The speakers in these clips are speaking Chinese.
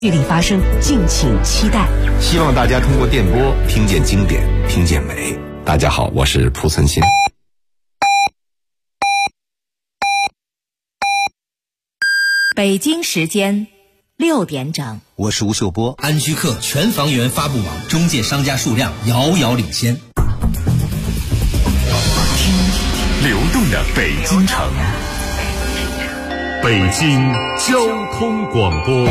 地理发生，敬请期待。 希望大家通过电波听见经典，听见美。大家好，我是蒲存昕。 北京时间6点整， 我是吴秀波。 安居客全房源发布网中介商家数量遥遥领先。 听流动的北京城，北京交通广播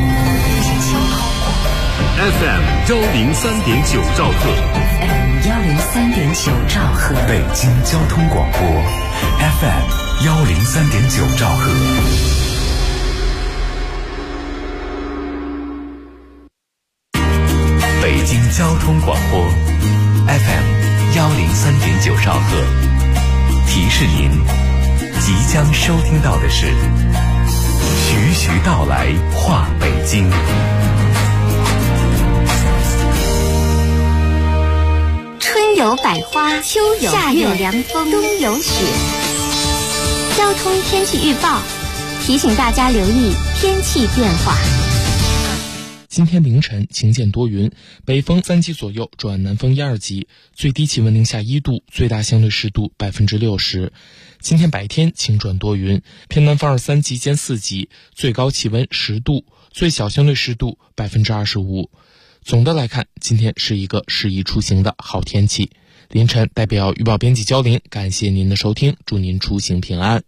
FM 103.9兆赫， 103.9兆赫， 北京交通广播 FM 103.9兆赫。北京交通广播 FM 103.9兆赫，提示您即将收听到的是徐徐道来话北京。 春有百花，秋有夏有凉风，冬有雪。交通天气预报提醒大家留意天气变化。 今天凌晨晴间多云，北风3级左右转南风1、2级，最低气温零下1度，最大相对湿度60%。今天白天晴转多云，偏南风2、3级兼4级，最高气温10度，最小相对湿度25%。总的来看，今天是一个适宜出行的好天气。凌晨代表预报编辑焦林，感谢您的收听，祝您出行平安。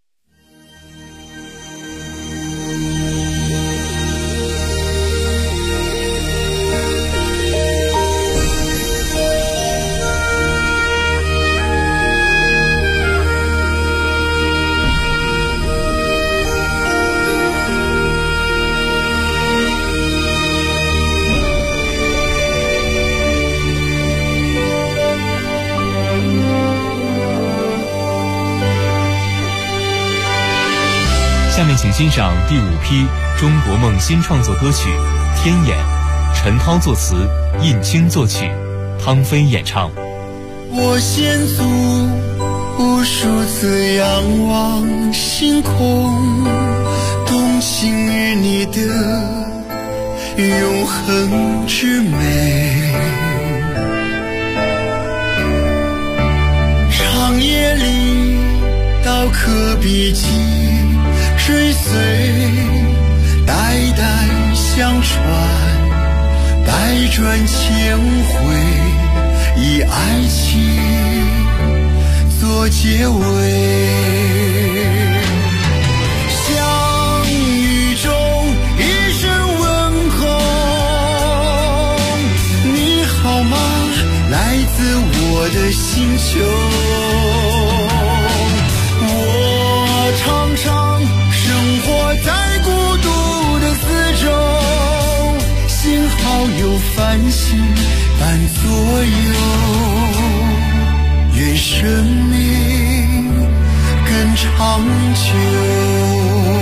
下面请欣赏第5批中国梦新创作歌曲《天眼》，陈涛作词，印青作曲，汤飞演唱。 我先祖无数次仰望星空，动情于你的永恒之美。长夜里刀刻笔迹，追随代代相传，百转千回，以爱情做结尾。相遇中一声问候，你好吗？来自我的星球。我常常生活在孤独的四周，幸好有繁星伴左右，愿生命更长久。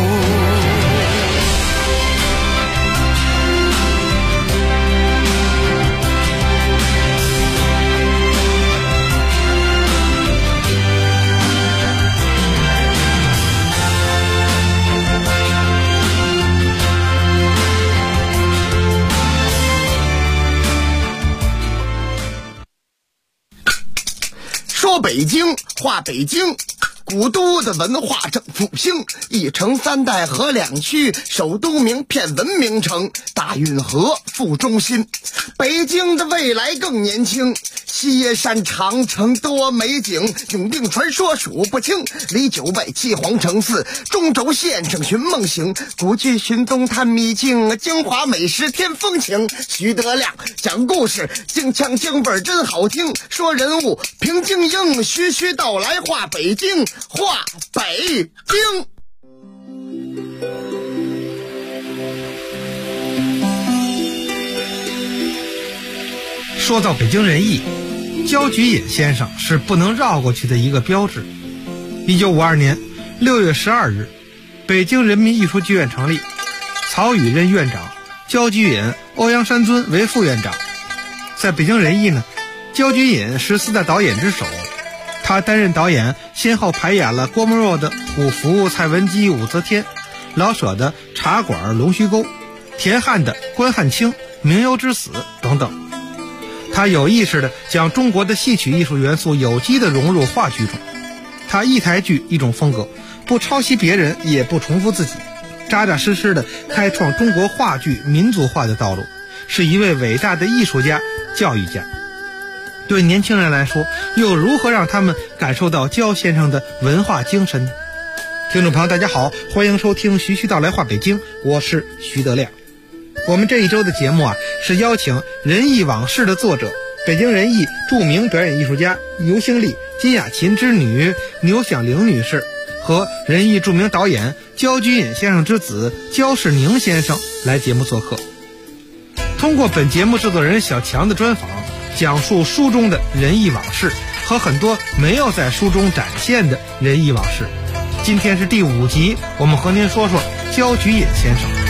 说北京话北京，古都的文化正复兴，一城3代和2区，首都名片文明城，大运河副中心。北京的未来更年轻，西野山长城多美景，永定传说数不清，李九外七皇城寺，中轴线上寻梦行，古剧寻东探秘境，京华美食添风情。徐德亮讲故事，京腔京味真好听，说人物平静英，徐徐道来话北京，话北京。 说到北京人艺，焦菊隐先生是不能绕过去的一个标志。1952年6月12日，北京人民艺术剧院成立，曹禺任院长，焦菊隐、欧阳山尊为副院长。在北京人艺呢，焦菊隐是4代导演之首，他担任导演，先后排演了郭沫若的《五福》、蔡文姬、武则天，老舍的《茶馆》、《龙须沟》， 田汉的关汉卿、名优之死等等。他有意识地将中国的戏曲艺术元素有机地融入话剧中，他一台剧一种风格，不抄袭别人，也不重复自己，扎扎实实地开创中国话剧民族化的道路，是一位伟大的艺术家、教育家。对年轻人来说，又如何让他们感受到焦先生的文化精神呢？听众朋友大家好，欢迎收听徐徐道来话北京，我是徐德亮。我们这一周的节目是邀请《仁义往事》的作者，北京人艺著名表演艺术家尤星丽、金雅琴之女牛响玲女士和人艺著名导演焦菊隐先生之子焦世宁先生来节目做客。通过本节目制作人小强的专访，讲述书中的仁义往事和很多没有在书中展现的仁义往事。今天是第5集，我们和您说说焦菊隐先生。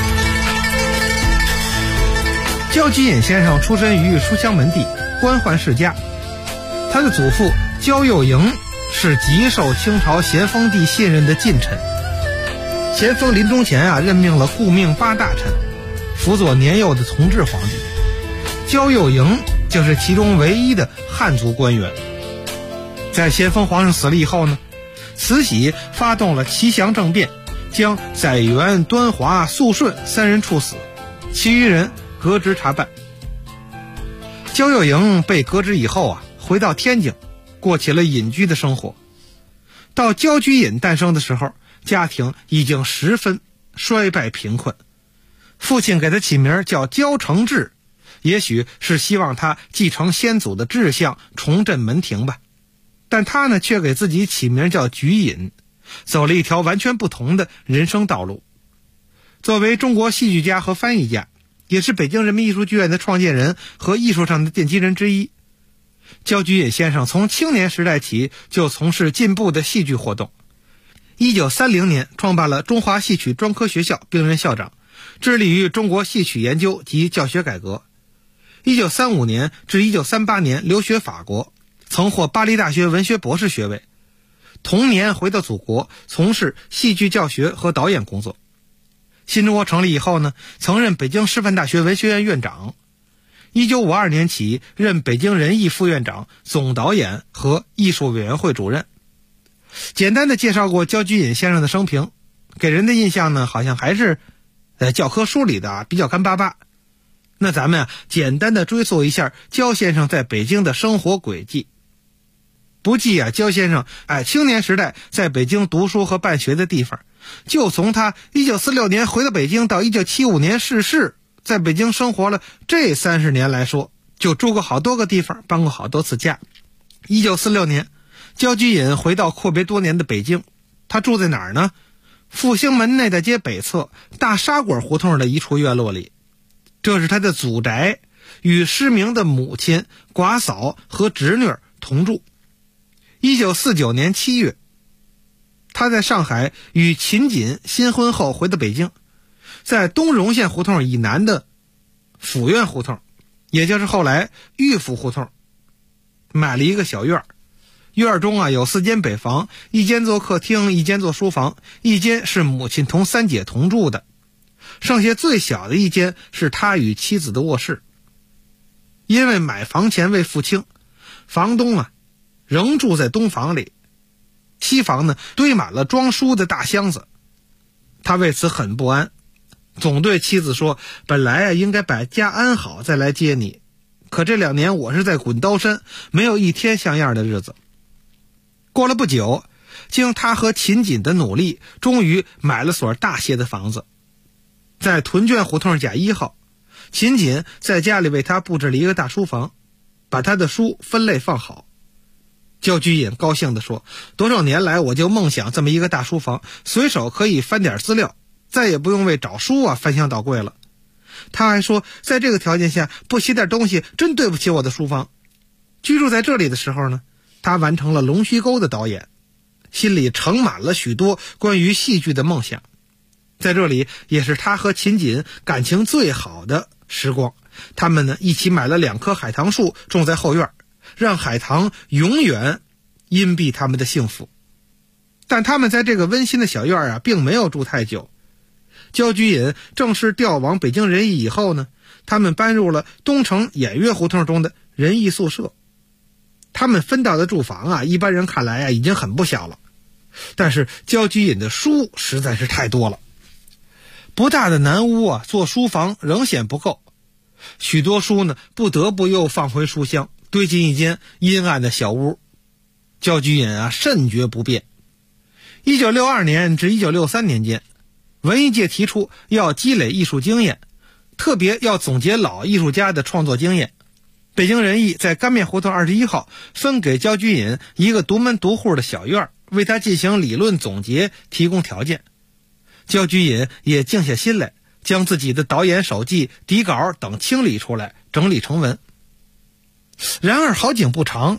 焦菊隐先生出身于书香门第，官宦世家。他的祖父焦佑营是极受清朝咸丰帝信任的近臣。咸丰临终前任命了顾命8大臣，辅佐年幼的同治皇帝。焦佑营就是其中唯一的汉族官员。在咸丰皇上死了以后呢，慈禧发动了奇祥政变，将载垣、端华、肃顺3人处死，其余人革职查办。焦佑营被革职以后回到天津，过起了隐居的生活。到焦菊隐诞生的时候，家庭已经十分衰败贫困。父亲给他起名叫焦承志，也许是希望他继承先祖的志向，重振门庭吧。但他呢，却给自己起名叫菊隐，走了一条完全不同的人生道路。作为中国戏剧家和翻译家，也是北京人民艺术剧院的创建人和艺术上的奠基人之一，焦菊隐先生从青年时代起就从事进步的戏剧活动。1930年创办了中华戏曲专科学校，并任校长，致力于中国戏曲研究及教学改革。1935年至1938年留学法国，曾获巴黎大学文学博士学位。同年回到祖国，从事戏剧教学和导演工作。新中国成立以后呢，曾任北京师范大学文学院院长。1952年起任北京人艺副院长、总导演和艺术委员会主任。简单的介绍过焦菊隐先生的生平，给人的印象呢，好像还是教科书里的比较干巴巴。那咱们简单的追溯一下焦先生在北京的生活轨迹。不计焦先生青年时代在北京读书和办学的地方，就从他1946年回到北京到1975年逝世，在北京生活了这30年来说，就住过好多个地方，搬过好多次家。1946年，焦菊隐回到阔别多年的北京，他住在哪儿呢？复兴门内大街北侧大沙馆胡同的一处院落里，这是他的祖宅，与失明的母亲、寡嫂和侄女同住。1949年7月，他在上海与秦锦新婚后回到北京，在东荣县胡同以南的府院胡同，也就是后来玉府胡同，买了一个小院。院中有4间北房，一间做客厅，一间做书房，一间是母亲同3姐同住的，剩下最小的一间是他与妻子的卧室。因为买房钱未付清，房东仍住在东房里，西房呢堆满了装书的大箱子。他为此很不安，总对妻子说，本来应该把家安好再来接你，可这2年我是在滚刀山，没有一天像样的日子。过了不久，经他和秦锦的努力，终于买了所大些的房子，在屯圈胡同甲1号。秦锦在家里为他布置了一个大书房，把他的书分类放好。焦菊隐高兴地说，多少年来我就梦想这么一个大书房，随手可以翻点资料，再也不用为找书翻箱倒柜了。他还说，在这个条件下不写点东西，真对不起我的书房。居住在这里的时候呢，他完成了《龙须沟》的导演，心里盛满了许多关于戏剧的梦想。在这里也是他和秦锦感情最好的时光，他们呢一起买了2棵海棠树种在后院，让海棠永远荫蔽他们的幸福。但他们在这个温馨的小院并没有住太久。 焦菊隐正式调往北京仁义以后呢，他们搬入了东城偃月胡同中的仁义宿舍。他们分到的住房啊，一般人看来啊已经很不小了，但是焦菊隐的书实在是太多了。不大的南屋啊，做书房仍显不够，许多书呢不得不又放回书箱，堆进一间阴暗的小屋。焦菊隐啊甚觉不便。1962年至1963年间，文艺界提出要积累艺术经验，特别要总结老艺术家的创作经验。北京人艺在干面胡同21号分给焦菊隐一个独门独户的小院，为他进行理论总结提供条件。焦菊隐也静下心来，将自己的导演手记、底稿等清理出来，整理成文。然而好景不长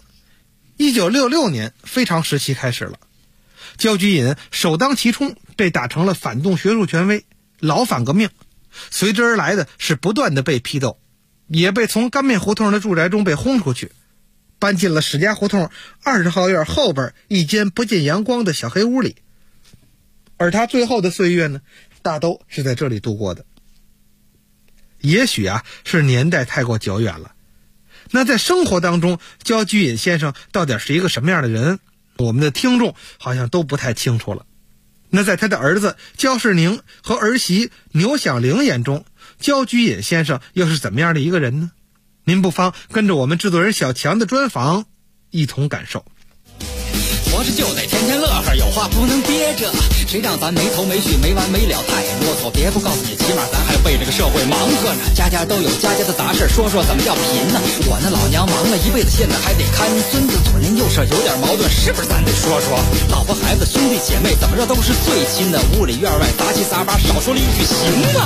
，1966年非常时期开始了。焦菊隐首当其冲，被打成了反动学术权威，老反革命。随之而来的是不断的被批斗，也被从干面胡同的住宅中被轰出去，搬进了史家胡同20号院后边一间不见阳光的小黑屋里。而他最后的岁月呢，大都是在这里度过的。也许啊，是年代太过久远了。那在生活当中，焦菊隐先生到底是一个什么样的人，我们的听众好像都不太清楚了。那在他的儿子焦世宁和儿媳牛响铃眼中，焦菊隐先生又是怎么样的一个人呢？您不妨跟着我们制作人小强的专访一同感受。 活着就得天天乐呵，有话不能憋着，谁让咱没头没绪没完没了太啰嗦。别不告诉你，起码咱还为这个社会忙活呢。家家都有家家的杂事，说说怎么叫贫呢？我那老娘忙了一辈子，现在还得看孙子，左邻右舍有点矛盾，是不是咱得说说？老婆孩子兄弟姐妹怎么着都是最亲的，屋里院外杂七杂八，少说了一句行啊。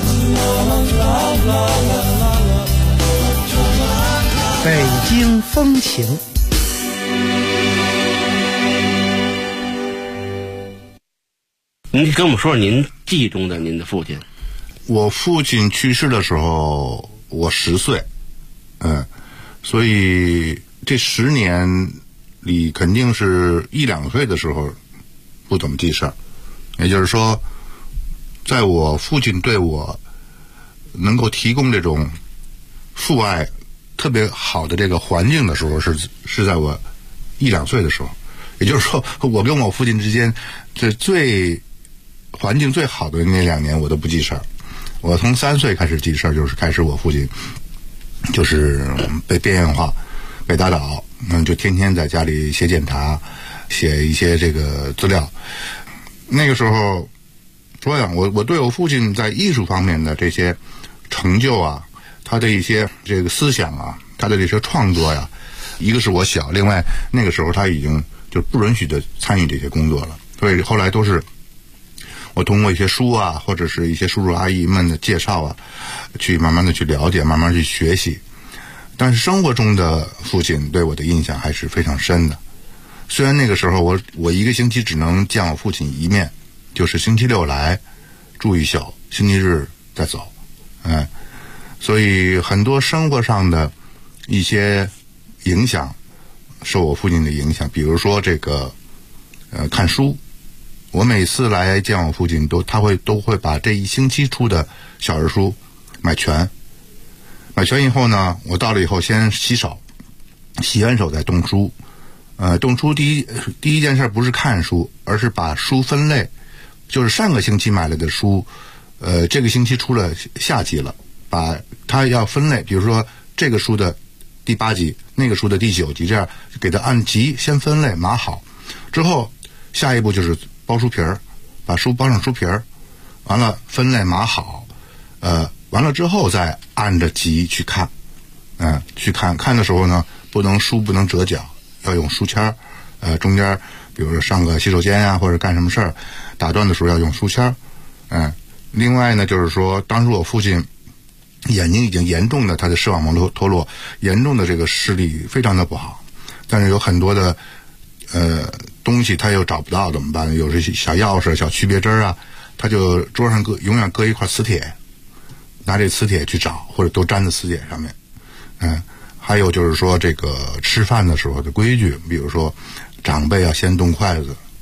北京风情。 您跟我们说说您记忆中的您的父亲。 我父亲去世的时候我10岁，所以这10年里肯定是1、2岁的时候不怎么记事儿。也就是说，在我父亲对我能够提供这种父爱特别好的这个环境的时候，是在我1、2岁的时候。也就是说，我跟我父亲之间这环境最好的那2年我都不记事儿。我从3岁开始记事儿，就是开始我父亲就是被边缘化，被打倒，就天天在家里写检查，写一些这个资料。那个时候说呀，我对我父亲在艺术方面的这些成就啊，他的一些这个思想啊，他的这些创作呀，一个是我小，另外那个时候他已经就不允许的参与这些工作了，所以后来都是我通过一些书啊，或者是一些叔叔阿姨们的介绍啊，去慢慢的去了解，慢慢去学习。但是生活中的父亲对我的印象还是非常深的。虽然那个时候我一个星期只能见我父亲一面，就是星期六来住一宿，星期日再走，所以很多生活上的一些影响受我父亲的影响。比如说这个看书，我每次来见我父亲都会把这一星期出的小人书买全以后呢，我到了以后先洗手，洗完手再动书。动书第一件事不是看书，而是把书分类，就是上个星期买来的书，这个星期出了下集了，把它要分类，比如说这个书的第8集，那个书的第9集，这样给它按集先分类码好，之后下一步就是包书皮儿，把书包上书皮儿，完了分类码好，完了之后再按着集去看，去看的时候呢，书不能折角，要用书签儿，中间比如说上个洗手间啊，或者干什么事儿，打断的时候要用书签儿，另外呢，就是说当时我父亲眼睛已经严重的他的视网膜脱落，严重的这个视力非常的不好，但是有很多的东西他又找不到怎么办？有这些小钥匙、小区别针啊，他就桌上永远搁一块磁铁，拿这磁铁去找，或者都粘在磁铁上面。还有就是说这个吃饭的时候的规矩，比如说长辈要先动筷子，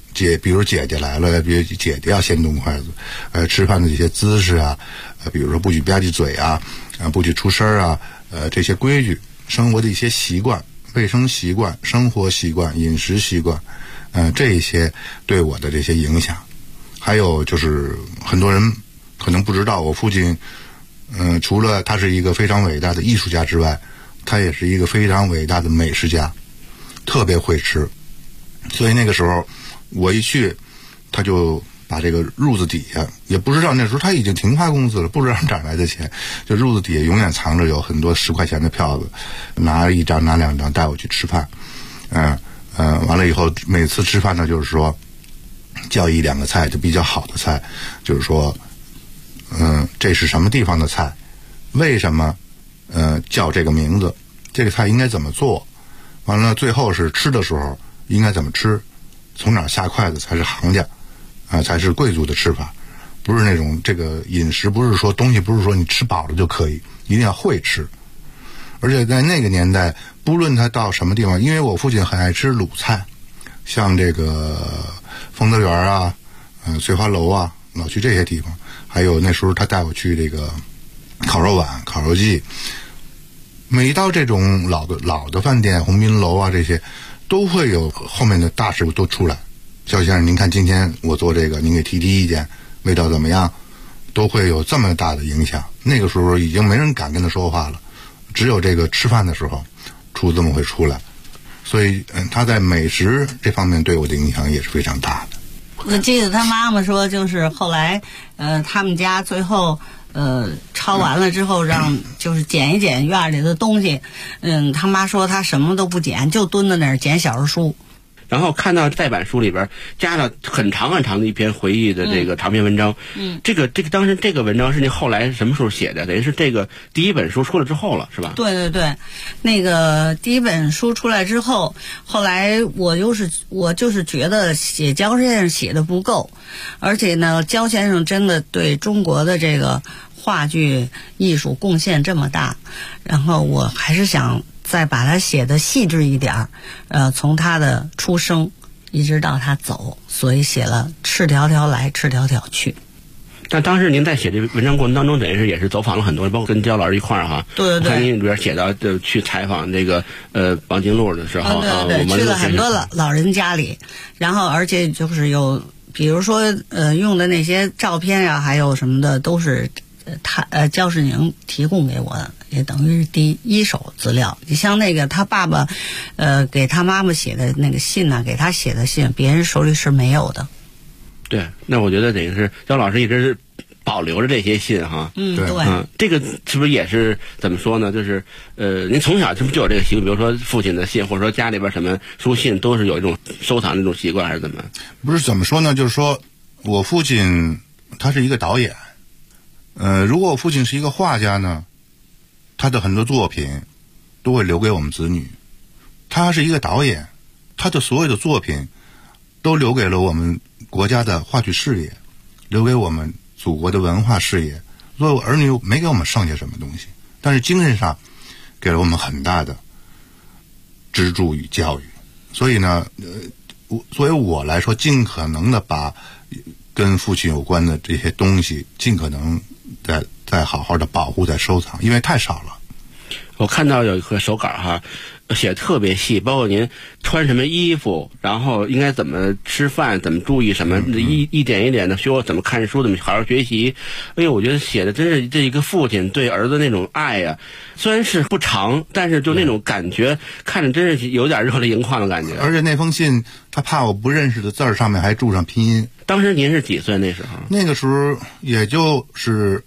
比如姐姐来了，比如姐姐要先动筷子，吃饭的这些姿势啊，比如说不许吧唧嘴啊，不许出声啊，这些规矩，生活的一些习惯、卫生习惯、生活习惯、饮食习惯，这一些对我的这些影响。还有就是很多人可能不知道，我父亲，除了他是一个非常伟大的艺术家之外，他也是一个非常伟大的美食家，特别会吃。所以那个时候我一去，他就把这个褥子底下，也不知道那时候他已经停发工资了，不知道哪来的钱，就褥子底下永远藏着有很多10块钱的票子，拿1张拿2张带我去吃饭。完了以后每次吃饭呢，就是说叫1、2个菜就比较好的菜，就是说这是什么地方的菜，为什么叫这个名字，这个菜应该怎么做，完了最后是吃的时候应该怎么吃，从哪下筷子才是行家才是贵族的吃法，不是那种这个饮食不是说东西不是说你吃饱了就可以，一定要会吃。而且在那个年代，不论他到什么地方，因为我父亲很爱吃鲁菜，像这个丰德园啊、翠花楼啊，老去这些地方，还有那时候他带我去这个烤肉碗、烤肉季，每到这种老的饭店，鸿宾楼啊这些，都会有后面的大师傅都出来，肖先生您看今天我做这个，您给提意见，味道怎么样，都会有这么大的影响。那个时候已经没人敢跟他说话了，只有这个吃饭的时候厨子们会出来，所以他在美食这方面对我的影响也是非常大的。 我记得他妈妈说，就是后来他们家最后抄完了之后，让就是捡一捡院里的东西，他妈说他什么都不捡，就蹲在那儿捡小人书。 然后看到再版书里边加了很长很长的一篇回忆的这个长篇文章。这个当时这个文章是你后来什么时候写的？等于是这个第一本书出来之后了，是吧？ 对对对，那个第一本书出来之后，后来我就是觉得写焦先生写的不够，而且呢，焦先生真的对中国的这个话剧艺术贡献这么大，然后我还是想再把它写的细致一点，从他的出生一直到他走，所以写了赤条条来赤条条去。 但当时您在写这文章过程当中，等于是也是走访了很多人，包括跟焦老师一块儿哈。 对对对。 我看您里边写到就去采访这个王金禄的时候， 对对，去了很多老人家里，然后而且就是有比如说用的那些照片啊，还有什么的都是焦世宁提供给我的，也等于是第一手资料。你像那个他爸爸给他妈妈写的那个信呢，给他写的信，别人手里是没有的。 对，那我觉得等于是焦老师一直是保留着这些信哈。 对。 这个是不是也是怎么说呢？就是您从小是不是就有这个习惯？比如说父亲的信，或者说家里边什么书信，都是有一种收藏的这种习惯，还是怎么？ 不是怎么说呢？就是说我父亲他是一个导演。如果我父亲是一个画家呢，他的很多作品都会留给我们子女。他是一个导演，他的所有的作品都留给了我们国家的话剧事业，留给我们祖国的文化事业。所以儿女没给我们剩下什么东西，但是精神上给了我们很大的支柱与教育。所以呢，作为我来说，尽可能的把跟父亲有关的这些东西尽可能再好好的保护、再收藏，因为太少了。 我看到有一个手稿哈，写的特别细，包括您穿什么衣服，然后应该怎么吃饭，怎么注意什么，一点一点的学我怎么看书，怎么好好学习。哎呦，我觉得写的真是这一个父亲对儿子那种爱呀，虽然是不长，但是就那种感觉，看着真是有点热泪盈眶的感觉。 而且那封信，他怕我不认识的字儿上面还注上拼音。 当时您是几岁那时候？ 那个时候也就是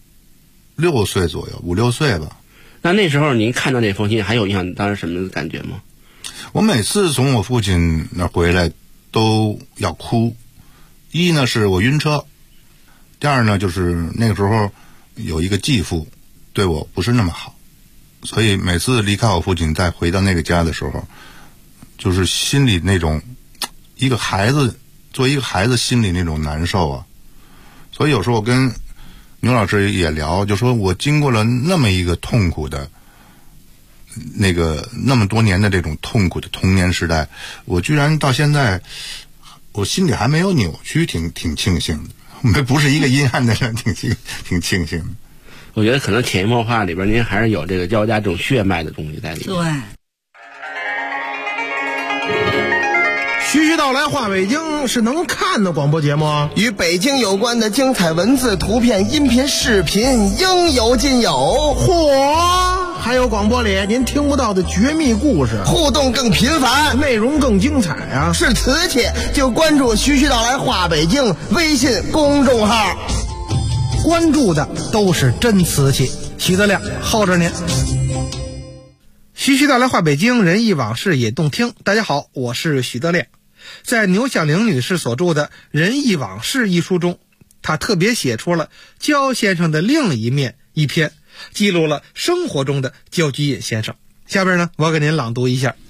6岁左右，5、6岁吧。 那时候您看到那封信还有印象当时什么感觉吗？ 我每次从我父亲那回来都要哭。一呢是我晕车，第二呢就是那个时候有一个继父对我不是那么好，所以每次离开我父亲再回到那个家的时候，就是心里那种一个孩子作为一个孩子心里那种难受啊。所以有时候我跟牛老师也聊，就说我经过了那么一个痛苦的那么多年的这种痛苦的童年时代，我居然到现在我心里还没有扭曲，挺庆幸的。不是一个阴暗的人，挺庆幸的。 我觉得可能潜移默化里边您还是有这个焦家这种血脉的东西在里面。 对。 徐徐道来话北京是能看的广播节目， 与北京有关的精彩文字、图片、音频、视频应有尽有。 嚯！还有广播里您听不到的绝密故事， 互动更频繁， 内容更精彩啊！ 是瓷器就关注徐徐道来话北京微信公众号， 关注的都是真瓷器。徐德亮候着您。徐徐道来话北京，人忆往事也动听。大家好，我是许德亮。在牛小玲女士所著的《人忆往事》一书中，她特别写出了焦先生的另一面一篇，记录了生活中的焦菊隐先生。下边呢，我给您朗读一下。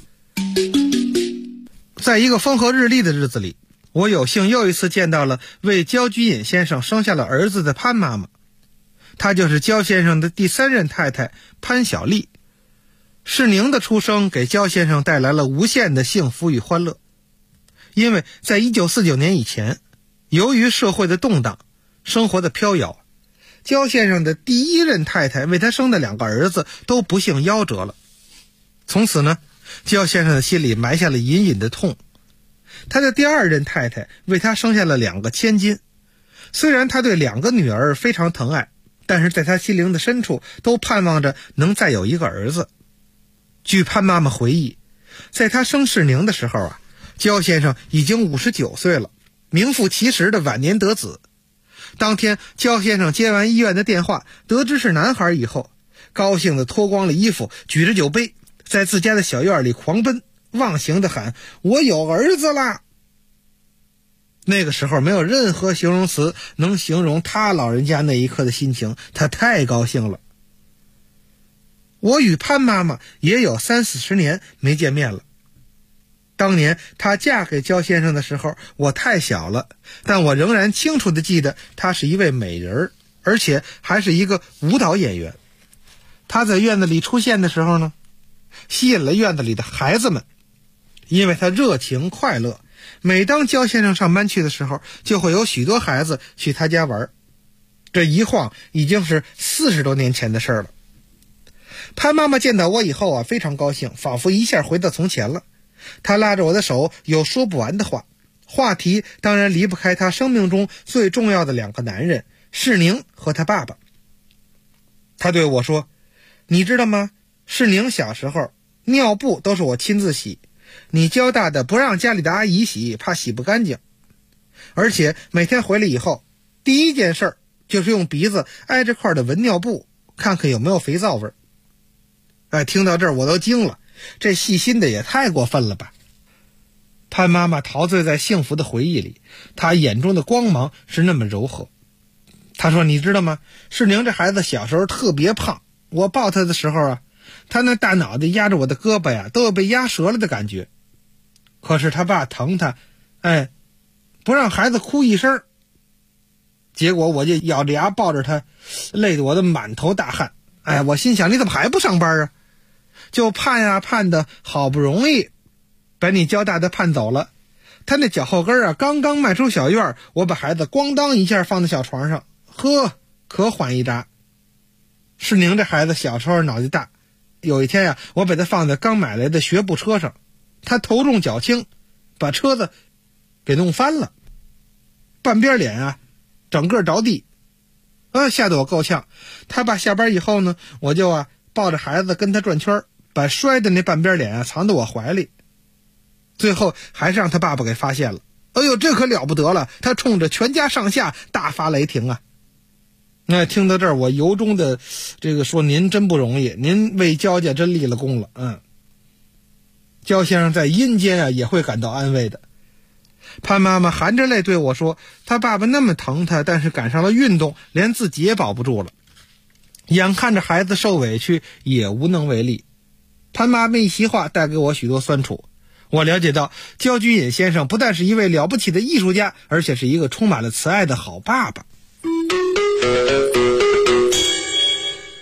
在一个风和日丽的日子里，我有幸又一次见到了为焦菊隐先生生下了儿子的潘妈妈，她就是焦先生的第3任太太潘小丽。世宁的出生给焦先生带来了无限的幸福与欢乐，因为在1949年以前，由于社会的动荡，生活的飘摇，焦先生的第1任太太为他生的2个儿子都不幸夭折了。从此呢，焦先生的心里埋下了隐隐的痛。他的第2任太太为他生下了2个千金，虽然他对2个女儿非常疼爱，但是在他心灵的深处都盼望着能再有一个儿子。据潘妈妈回忆，在他生世宁的时候啊，焦先生已经59岁了，名副其实的晚年得子。当天焦先生接完医院的电话，得知是男孩以后，高兴地脱光了衣服，举着酒杯，在自家的小院里狂奔，忘形地喊：我有儿子啦！那个时候没有任何形容词能形容他老人家那一刻的心情，他太高兴了。我与潘妈妈也有30-40年没见面了。当年她嫁给焦先生的时候，我太小了，但我仍然清楚地记得她是一位美人，而且还是一个舞蹈演员。她在院子里出现的时候呢，吸引了院子里的孩子们，因为她热情快乐。每当焦先生上班去的时候，就会有许多孩子去他家玩。这一晃已经是40多年前的事了。潘妈妈见到我以后啊，非常高兴，仿佛一下回到从前了。她拉着我的手，有说不完的话，话题当然离不开她生命中最重要的2个男人，世宁和他爸爸。她对我说：你知道吗？世宁小时候尿布都是我亲自洗，你焦大的不让家里的阿姨洗，怕洗不干净，而且每天回来以后，第一件事就是用鼻子挨着块的闻尿布，看看有没有肥皂味。听到这儿我都惊了，这细心的也太过分了吧。潘妈妈陶醉在幸福的回忆里，她眼中的光芒是那么柔和。她说：你知道吗？世宁这孩子小时候特别胖，我抱他的时候啊，他那大脑袋压着我的胳膊呀，都有被压折了的感觉。可是他爸疼他，不让孩子哭一声，结果我就咬着牙抱着他，累得我的满头大汗。我心想，你怎么还不上班啊？就盼呀盼的，好不容易把你焦大的盼走了。他那脚后跟啊，刚刚迈出小院，我把孩子咣当一下放在小床上，可缓一扎。世宁这孩子小时候脑袋大，有一天呀，我把他放在刚买来的学步车上，他头重脚轻，把车子给弄翻了，半边脸啊整个着地，吓得我够呛。他爸下班以后呢，我就抱着孩子跟他转圈，把摔的那半边脸藏在我怀里。最后还是让他爸爸给发现了。这可了不得了，他冲着全家上下大发雷霆啊！听到这儿，我由衷的说，您真不容易，您为焦家真立了功了。焦先生在阴间也会感到安慰的。潘妈妈含着泪对我说，他爸爸那么疼他，但是赶上了运动，连自己也保不住了，眼看着孩子受委屈也无能为力。潘妈妈一席话带给我许多酸楚，我了解到焦菊隐先生不但是一位了不起的艺术家，而且是一个充满了慈爱的好爸爸。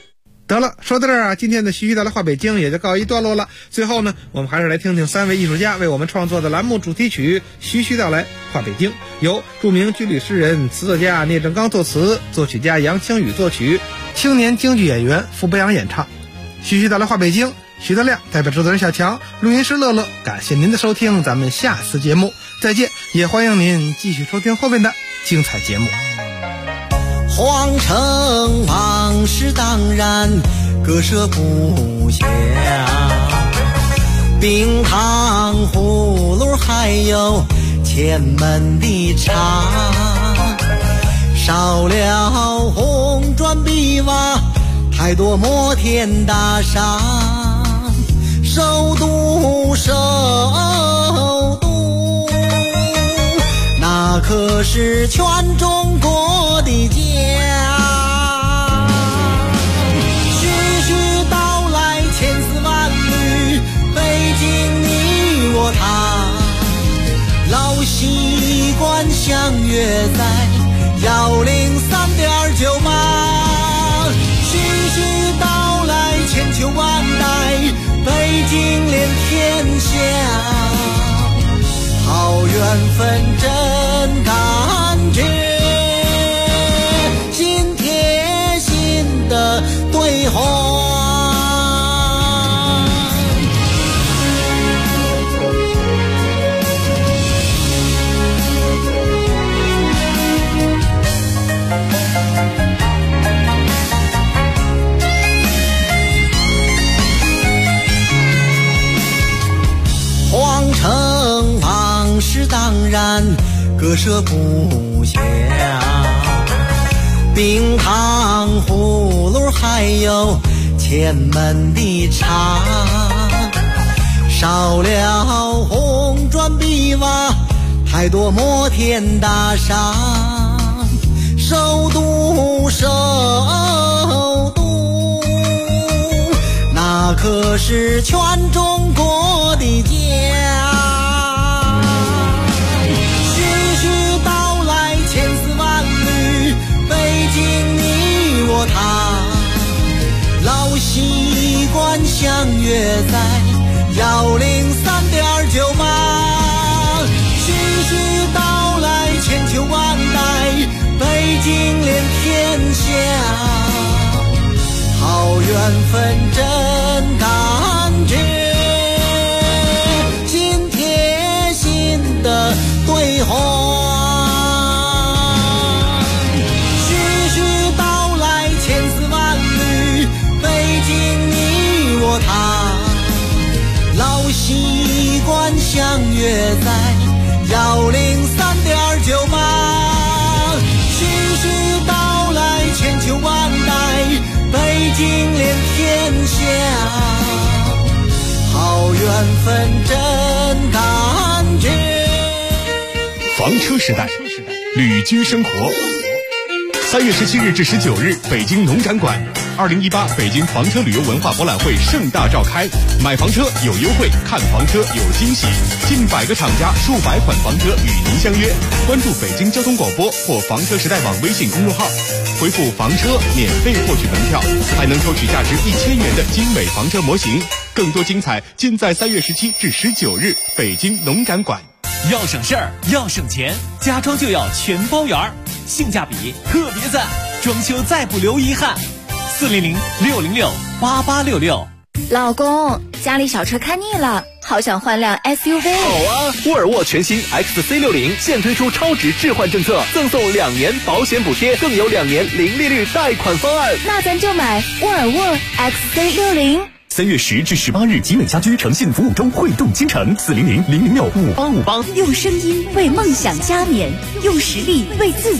得了，说到这儿啊，今天的徐徐道来话北京也就告一段落了。最后呢，我们还是来听听3位艺术家为我们创作的栏目主题曲《徐徐道来话北京》，由著名军旅诗人、词作家聂正刚作词，作曲家杨清宇作曲，青年京剧演员傅北阳演唱。徐徐道来话北京，徐德亮代表制作人小强，录音师乐乐，感谢您的收听，咱们下次节目再见，也欢迎您继续收听后面的精彩节目。 皇城往事当然割舍不下，冰糖葫芦还有前门的茶，少了红砖碧瓦，太多摩天大厦，首都首都，那可是全中国的家。徐徐道来千丝万缕，北京你我他，老习惯相约在103.9码。徐徐道来千秋万代，北京连天下，好缘分真感觉，心贴心的对话。皇城往事当然割舍不下，冰糖葫芦还有前门的茶，少了红砖碧瓦，太多摩天大厦，首都首都，那可是全中国的家。徐徐道来千丝万缕，北京你我他，老习惯相约在103.9码。徐徐道来千秋万代，北京连天下，好缘分真感觉，心贴心的对话。徐徐道来千丝万缕，北京你我他，老习惯相约在103.9码。徐徐道来千秋万代，北京连天下，好缘分真感觉。 房车时代，旅居生活。3月17日至19日，北京农展馆2018北京房车旅游文化博览会盛大召开，买房车有优惠，看房车有惊喜，近100个厂家，数百款房车与您相约。关注北京交通广播或房车时代网微信公众号，回复房车免费获取门票，还能抽取价值1000元的精美房车模型。更多精彩尽在3月17至19日北京农展馆。 要省事儿，要省钱，家装就要全包圆儿，性价比特别赞，装修再不留遗憾。400-606-8866。 老公，家里小车看腻了，好想换辆 SUV。 好啊，沃尔沃全新 XC60现推出超值置换政策，赠送2年保险补贴，更有2年零利率贷款方案。 那咱就买沃尔沃 XC60。 3月10至18日，集美家居诚信服务中汇动倾城，400-006-5858。 用声音为梦想加冕，用实力为自己